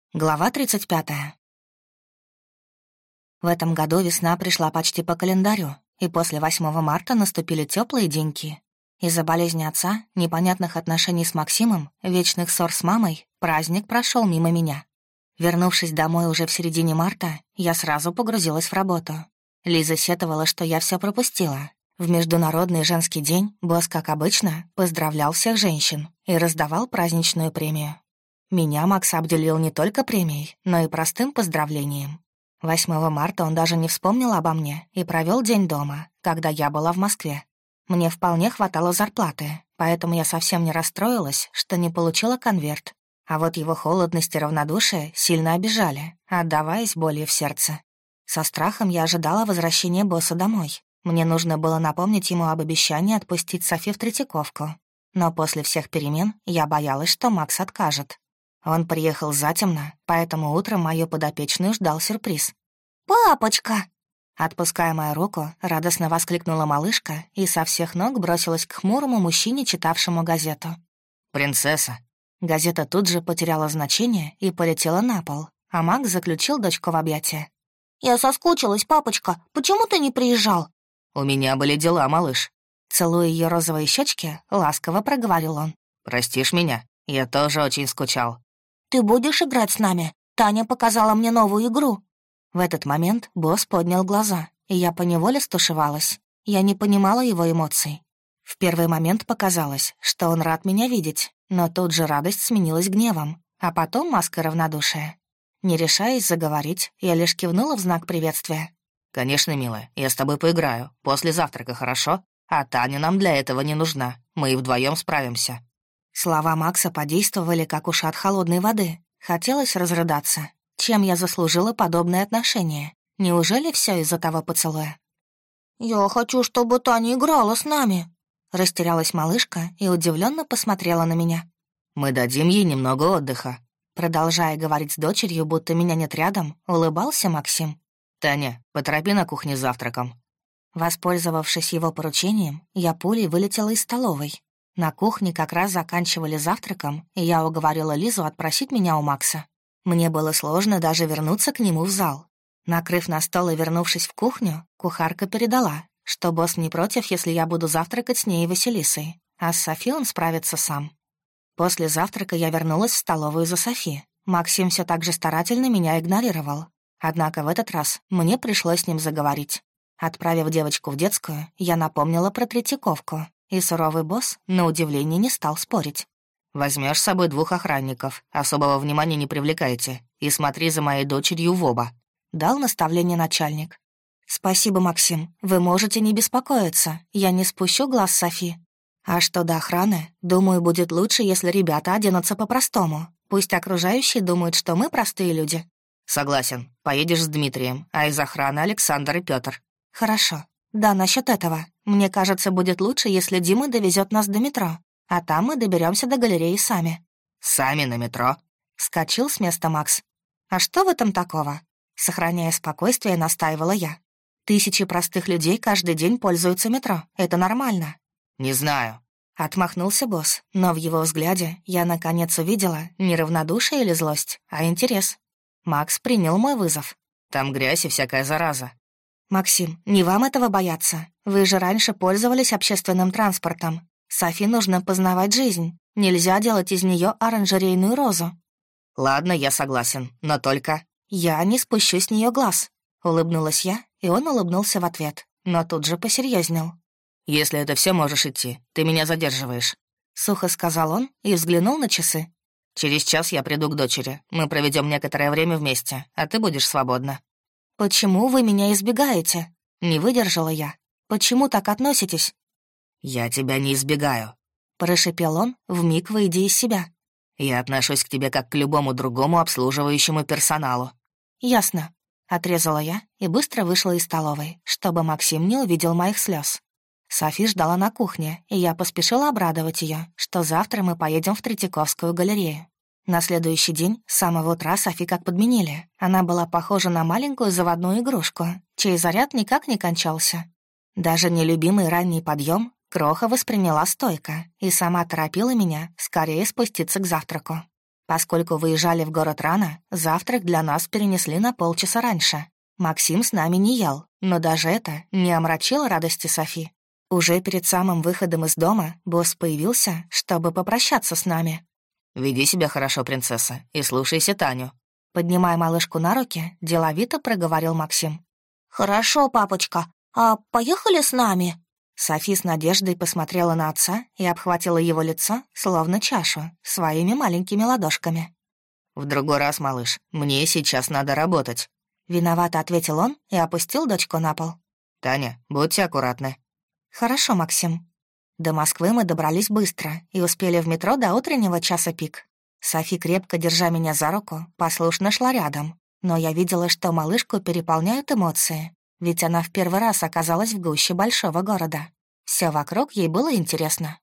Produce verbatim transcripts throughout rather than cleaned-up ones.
Глава тридцать пятая. В этом году весна пришла почти по календарю, и после восьмого марта наступили теплые деньки. Из-за болезни отца, непонятных отношений с Максимом, вечных ссор с мамой, праздник прошел мимо меня. Вернувшись домой уже в середине марта, я сразу погрузилась в работу. Лиза сетовала, что я все пропустила. В Международный женский день босс, как обычно, поздравлял всех женщин и раздавал праздничную премию. Меня Макс обделил не только премией, но и простым поздравлением. восьмого марта он даже не вспомнил обо мне и провел день дома, когда я была в Москве. Мне вполне хватало зарплаты, поэтому я совсем не расстроилась, что не получила конверт. А вот его холодность и равнодушие сильно обижали, отдаваясь болью в сердце. Со страхом я ожидала возвращения босса домой. Мне нужно было напомнить ему об обещании отпустить Софи в Третьяковку. Но после всех перемен я боялась, что Макс откажет. Он приехал затемно, поэтому утром мою подопечную ждал сюрприз. «Папочка!» Отпуская мою руку, радостно воскликнула малышка и со всех ног бросилась к хмурому мужчине, читавшему газету. «Принцесса!» Газета тут же потеряла значение и полетела на пол, а Макс заключил дочку в объятия. «Я соскучилась, папочка. Почему ты не приезжал?» «У меня были дела, малыш». Целуя ее розовые щечки, ласково проговорил он. «Простишь меня? Я тоже очень скучал». «Ты будешь играть с нами? Таня показала мне новую игру». В этот момент босс поднял глаза, и я поневоле стушевалась. Я не понимала его эмоций. В первый момент показалось, что он рад меня видеть, но тут же радость сменилась гневом, а потом маска равнодушия. Не решаясь заговорить, я лишь кивнула в знак приветствия. «Конечно, милая, я с тобой поиграю. После завтрака, хорошо? А Таня нам для этого не нужна. Мы и вдвоем справимся». Слова Макса подействовали, как ушат холодной воды. Хотелось разрыдаться. Чем я заслужила подобное отношение? Неужели все из-за того поцелуя? «Я хочу, чтобы Таня играла с нами», — растерялась малышка и удивленно посмотрела на меня. «Мы дадим ей немного отдыха». Продолжая говорить с дочерью, будто меня нет рядом, улыбался Максим. «Таня, поторопи на кухне с завтраком». Воспользовавшись его поручением, я пулей вылетела из столовой. На кухне как раз заканчивали завтраком, и я уговорила Лизу отпросить меня у Макса. Мне было сложно даже вернуться к нему в зал. Накрыв на стол и вернувшись в кухню, кухарка передала, что босс не против, если я буду завтракать с ней и Василисой, а с Софи он справится сам. После завтрака я вернулась в столовую за Софи. Максим все так же старательно меня игнорировал. Однако в этот раз мне пришлось с ним заговорить. Отправив девочку в детскую, я напомнила про Третьяковку, и суровый босс, на удивление, не стал спорить. «Возьмешь с собой двух охранников, особого внимания не привлекайте, и смотри за моей дочерью в оба», — дал наставление начальник. «Спасибо, Максим, вы можете не беспокоиться, я не спущу глаз Софи. А что до охраны, думаю, будет лучше, если ребята оденутся по-простому. Пусть окружающие думают, что мы простые люди». «Согласен, поедешь с Дмитрием, а из охраны Александр и Пётр». «Хорошо. Да, насчет этого. Мне кажется, будет лучше, если Дима довезет нас до метро, а там мы доберемся до галереи сами». «Сами на метро?» — вскочил с места Макс. «А что в этом такого?» — сохраняя спокойствие, настаивала я. «Тысячи простых людей каждый день пользуются метро. Это нормально». «Не знаю», — отмахнулся босс, но в его взгляде я наконец увидела не равнодушие или злость, а интерес. Макс принял мой вызов. «Там грязь и всякая зараза». «Максим, не вам этого бояться. Вы же раньше пользовались общественным транспортом. Софи нужно познавать жизнь. Нельзя делать из нее оранжерейную розу». «Ладно, я согласен, но только...» «Я не спущу с нее глаз», — улыбнулась я, и он улыбнулся в ответ, но тут же посерьезнел. «Если это все, можешь идти. Ты меня задерживаешь», — сухо сказал он и взглянул на часы. «Через час я приду к дочери. Мы проведем некоторое время вместе, а ты будешь свободна». «Почему вы меня избегаете?» — не выдержала я. «Почему так относитесь?» «Я тебя не избегаю», — прошипел он, вмиг выйдя из себя. «Я отношусь к тебе как к любому другому обслуживающему персоналу». «Ясно», — отрезала я и быстро вышла из столовой, чтобы Максим не увидел моих слез. Софи ждала на кухне, и я поспешила обрадовать ее, что завтра мы поедем в Третьяковскую галерею. На следующий день, с самого утра, Софи как подменили. Она была похожа на маленькую заводную игрушку, чей заряд никак не кончался. Даже нелюбимый ранний подъем Кроха восприняла стойко и сама торопила меня скорее спуститься к завтраку. Поскольку выезжали в город рано, завтрак для нас перенесли на полчаса раньше. Максим с нами не ел, но даже это не омрачило радости Софи. Уже перед самым выходом из дома босс появился, чтобы попрощаться с нами. «Веди себя хорошо, принцесса, и слушайся Таню». Поднимая малышку на руки, деловито проговорил Максим. «Хорошо, папочка. А поехали с нами?» Софи с надеждой посмотрела на отца и обхватила его лицо, словно чашу, своими маленькими ладошками. «В другой раз, малыш, мне сейчас надо работать». Виновато ответил он и опустил дочку на пол. «Таня, будьте аккуратны». «Хорошо, Максим». До Москвы мы добрались быстро и успели в метро до утреннего часа пик. Софи, крепко держа меня за руку, послушно шла рядом, но я видела, что малышку переполняют эмоции, ведь она в первый раз оказалась в гуще большого города. Все вокруг ей было интересно.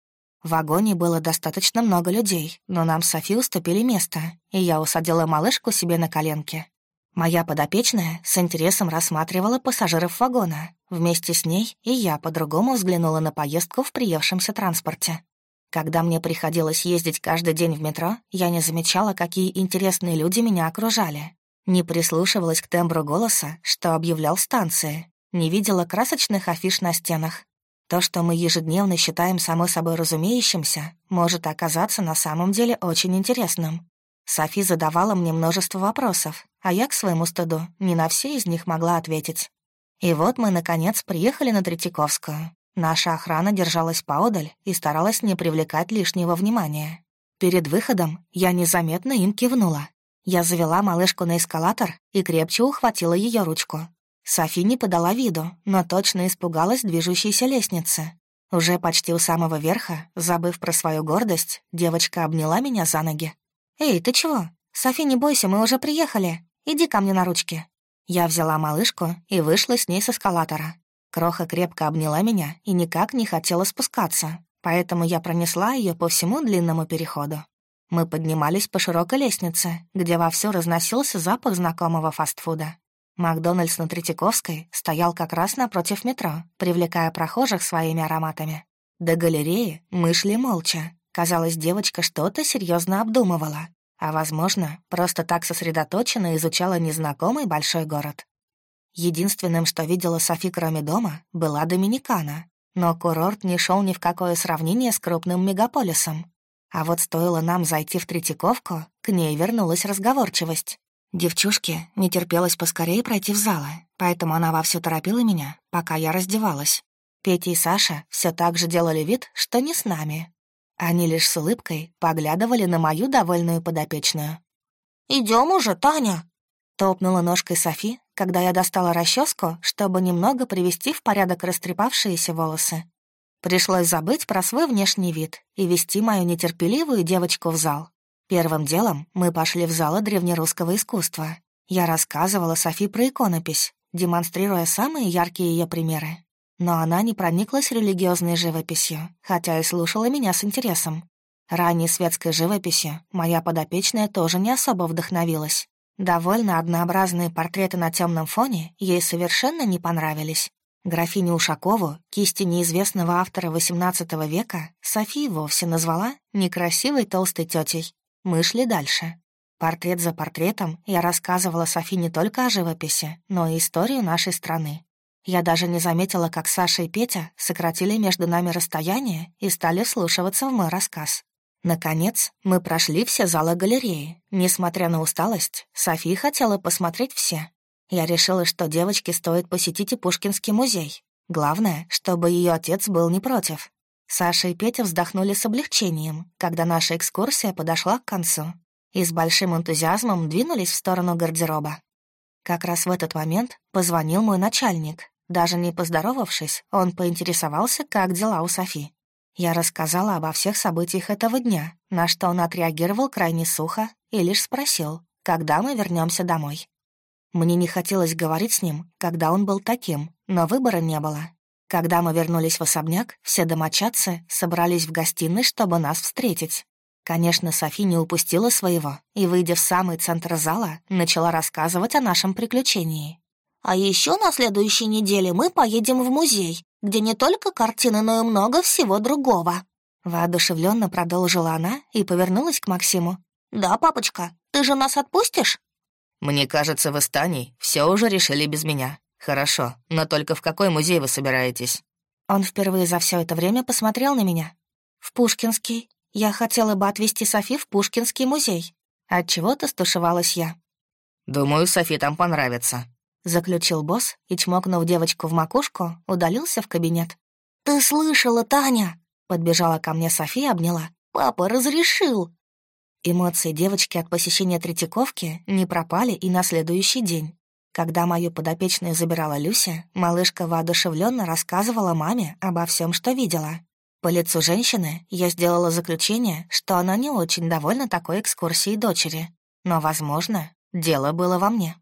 В вагоне было достаточно много людей, но нам с Софи уступили место, и я усадила малышку себе на коленки. Моя подопечная с интересом рассматривала пассажиров вагона. Вместе с ней и я по-другому взглянула на поездку в приевшемся транспорте. Когда мне приходилось ездить каждый день в метро, я не замечала, какие интересные люди меня окружали. Не прислушивалась к тембру голоса, что объявлял станции. Не видела красочных афиш на стенах. То, что мы ежедневно считаем само собой разумеющимся, может оказаться на самом деле очень интересным. Софи задавала мне множество вопросов, а я, к своему стыду, не на все из них могла ответить. И вот мы, наконец, приехали на Третьяковскую. Наша охрана держалась поодаль и старалась не привлекать лишнего внимания. Перед выходом я незаметно им кивнула. Я завела малышку на эскалатор и крепче ухватила ее ручку. Софи не подала виду, но точно испугалась движущейся лестницы. Уже почти у самого верха, забыв про свою гордость, девочка обняла меня за ноги. «Эй, ты чего? Софи, не бойся, мы уже приехали. Иди ко мне на ручки». Я взяла малышку и вышла с ней с эскалатора. Кроха крепко обняла меня и никак не хотела спускаться, поэтому я пронесла ее по всему длинному переходу. Мы поднимались по широкой лестнице, где вовсю разносился запах знакомого фастфуда. Макдональдс на Третьяковской стоял как раз напротив метро, привлекая прохожих своими ароматами. До галереи мы шли молча. Казалось, девочка что-то серьезно обдумывала, а, возможно, просто так сосредоточенно изучала незнакомый большой город. Единственным, что видела Софи кроме дома, была Доминикана, но курорт не шел ни в какое сравнение с крупным мегаполисом. А вот стоило нам зайти в Третьяковку, к ней вернулась разговорчивость. Девчушке не терпелось поскорее пройти в залы, поэтому она вовсю торопила меня, пока я раздевалась. Петя и Саша все так же делали вид, что не с нами. Они лишь с улыбкой поглядывали на мою довольную подопечную. «Идем уже, Таня!» — топнула ножкой Софи, когда я достала расческу, чтобы немного привести в порядок растрепавшиеся волосы. Пришлось забыть про свой внешний вид и вести мою нетерпеливую девочку в зал. Первым делом мы пошли в залы древнерусского искусства. Я рассказывала Софи про иконопись, демонстрируя самые яркие ее примеры. Но она не прониклась религиозной живописью, хотя и слушала меня с интересом. Ранней светской живописью моя подопечная тоже не особо вдохновилась. Довольно однообразные портреты на темном фоне ей совершенно не понравились. Графиню Ушакову, кисти неизвестного автора восемнадцатого века, Софи вовсе назвала некрасивой толстой тетей. Мы шли дальше. Портрет за портретом я рассказывала Софи не только о живописи, но и историю нашей страны. Я даже не заметила, как Саша и Петя сократили между нами расстояние и стали вслушиваться в мой рассказ. Наконец, мы прошли все залы галереи. Несмотря на усталость, Софи хотела посмотреть все. Я решила, что девочке стоит посетить и Пушкинский музей. Главное, чтобы ее отец был не против. Саша и Петя вздохнули с облегчением, когда наша экскурсия подошла к концу, и с большим энтузиазмом двинулись в сторону гардероба. Как раз в этот момент позвонил мой начальник. Даже не поздоровавшись, он поинтересовался, как дела у Софи. Я рассказала обо всех событиях этого дня, на что он отреагировал крайне сухо и лишь спросил, когда мы вернемся домой. Мне не хотелось говорить с ним, когда он был таким, но выбора не было. Когда мы вернулись в особняк, все домочадцы собрались в гостиной, чтобы нас встретить. Конечно, Софи не упустила своего и, выйдя в самый центр зала, начала рассказывать о нашем приключении. «А еще на следующей неделе мы поедем в музей, где не только картины, но и много всего другого», — воодушевленно продолжила она и повернулась к Максиму. Да, папочка, ты же нас отпустишь? Мне кажется, вы с Таней все уже решили без меня. Хорошо, но только в какой музей вы собираетесь? Он впервые за все это время посмотрел на меня. В Пушкинский. Я хотела бы отвезти Софи в Пушкинский музей. Отчего-то стушевалась я. Думаю, Софи там понравится. Заключил босс и, чмокнув девочку в макушку, удалился в кабинет. «Ты слышала, Таня?» Подбежала ко мне София и обняла. «Папа разрешил!» Эмоции девочки от посещения Третьяковки не пропали и на следующий день. Когда мою подопечную забирала Люся, малышка воодушевленно рассказывала маме обо всем, что видела. По лицу женщины я сделала заключение, что она не очень довольна такой экскурсией дочери. Но, возможно, дело было во мне.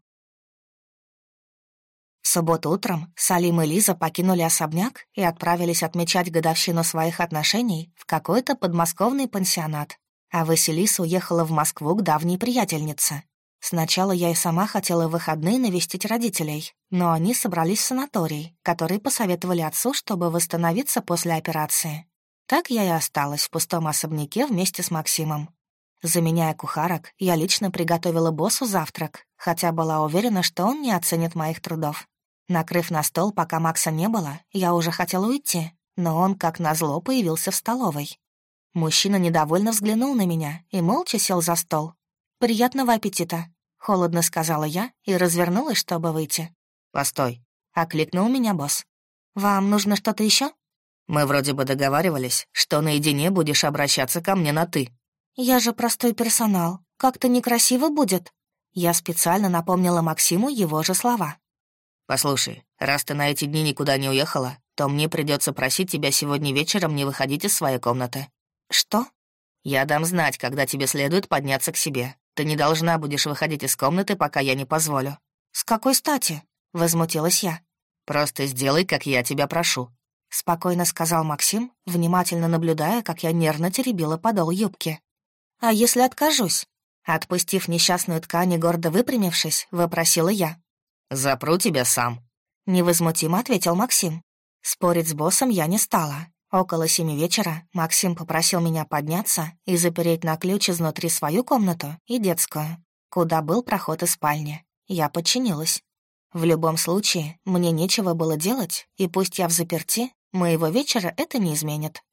В субботу утром Салим и Лиза покинули особняк и отправились отмечать годовщину своих отношений в какой-то подмосковный пансионат, а Василиса уехала в Москву к давней приятельнице. Сначала я и сама хотела в выходные навестить родителей, но они собрались в санаторий, который посоветовали отцу, чтобы восстановиться после операции. Так я и осталась в пустом особняке вместе с Максимом. Заменяя кухарок, я лично приготовила боссу завтрак, хотя была уверена, что он не оценит моих трудов. Накрыв на стол, пока Макса не было, я уже хотела уйти, но он, как назло, появился в столовой. Мужчина недовольно взглянул на меня и молча сел за стол. «Приятного аппетита», — холодно сказала я и развернулась, чтобы выйти. «Постой», — окликнул меня босс. «Вам нужно что-то еще? «Мы вроде бы договаривались, что наедине будешь обращаться ко мне на «ты». «Я же простой персонал. Как-то некрасиво будет». Я специально напомнила Максиму его же слова. «Послушай, раз ты на эти дни никуда не уехала, то мне придется просить тебя сегодня вечером не выходить из своей комнаты». «Что?» «Я дам знать, когда тебе следует подняться к себе. Ты не должна будешь выходить из комнаты, пока я не позволю». «С какой стати?» — возмутилась я. «Просто сделай, как я тебя прошу», — спокойно сказал Максим, внимательно наблюдая, как я нервно теребила подол юбки. «А если откажусь?» Отпустив несчастную ткань и гордо выпрямившись, вопросила я. «Запру тебя сам», — невозмутимо ответил Максим. Спорить с боссом я не стала. Около семи вечера Максим попросил меня подняться и запереть на ключ изнутри свою комнату и детскую, куда был проход из спальни. Я подчинилась. В любом случае, мне нечего было делать, и пусть я взаперти, моего вечера это не изменит.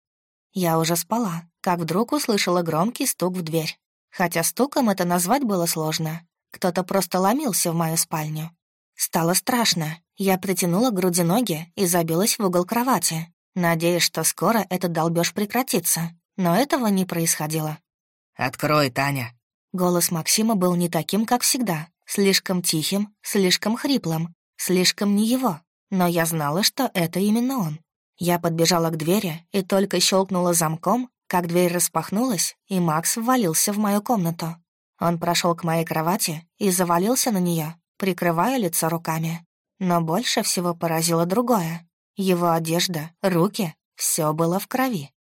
Я уже спала, как вдруг услышала громкий стук в дверь. Хотя стуком это назвать было сложно. Кто-то просто ломился в мою спальню. Стало страшно. Я притянула к груди ноги и забилась в угол кровати, надеясь, что скоро этот долбёж прекратится. Но этого не происходило. «Открой, Таня!» Голос Максима был не таким, как всегда. Слишком тихим, слишком хриплым, слишком не его. Но я знала, что это именно он. Я подбежала к двери и только щелкнула замком, как дверь распахнулась, и Макс ввалился в мою комнату. Он прошел к моей кровати и завалился на нее, прикрывая лицо руками. Но больше всего поразило другое. Его одежда, руки — все было в крови.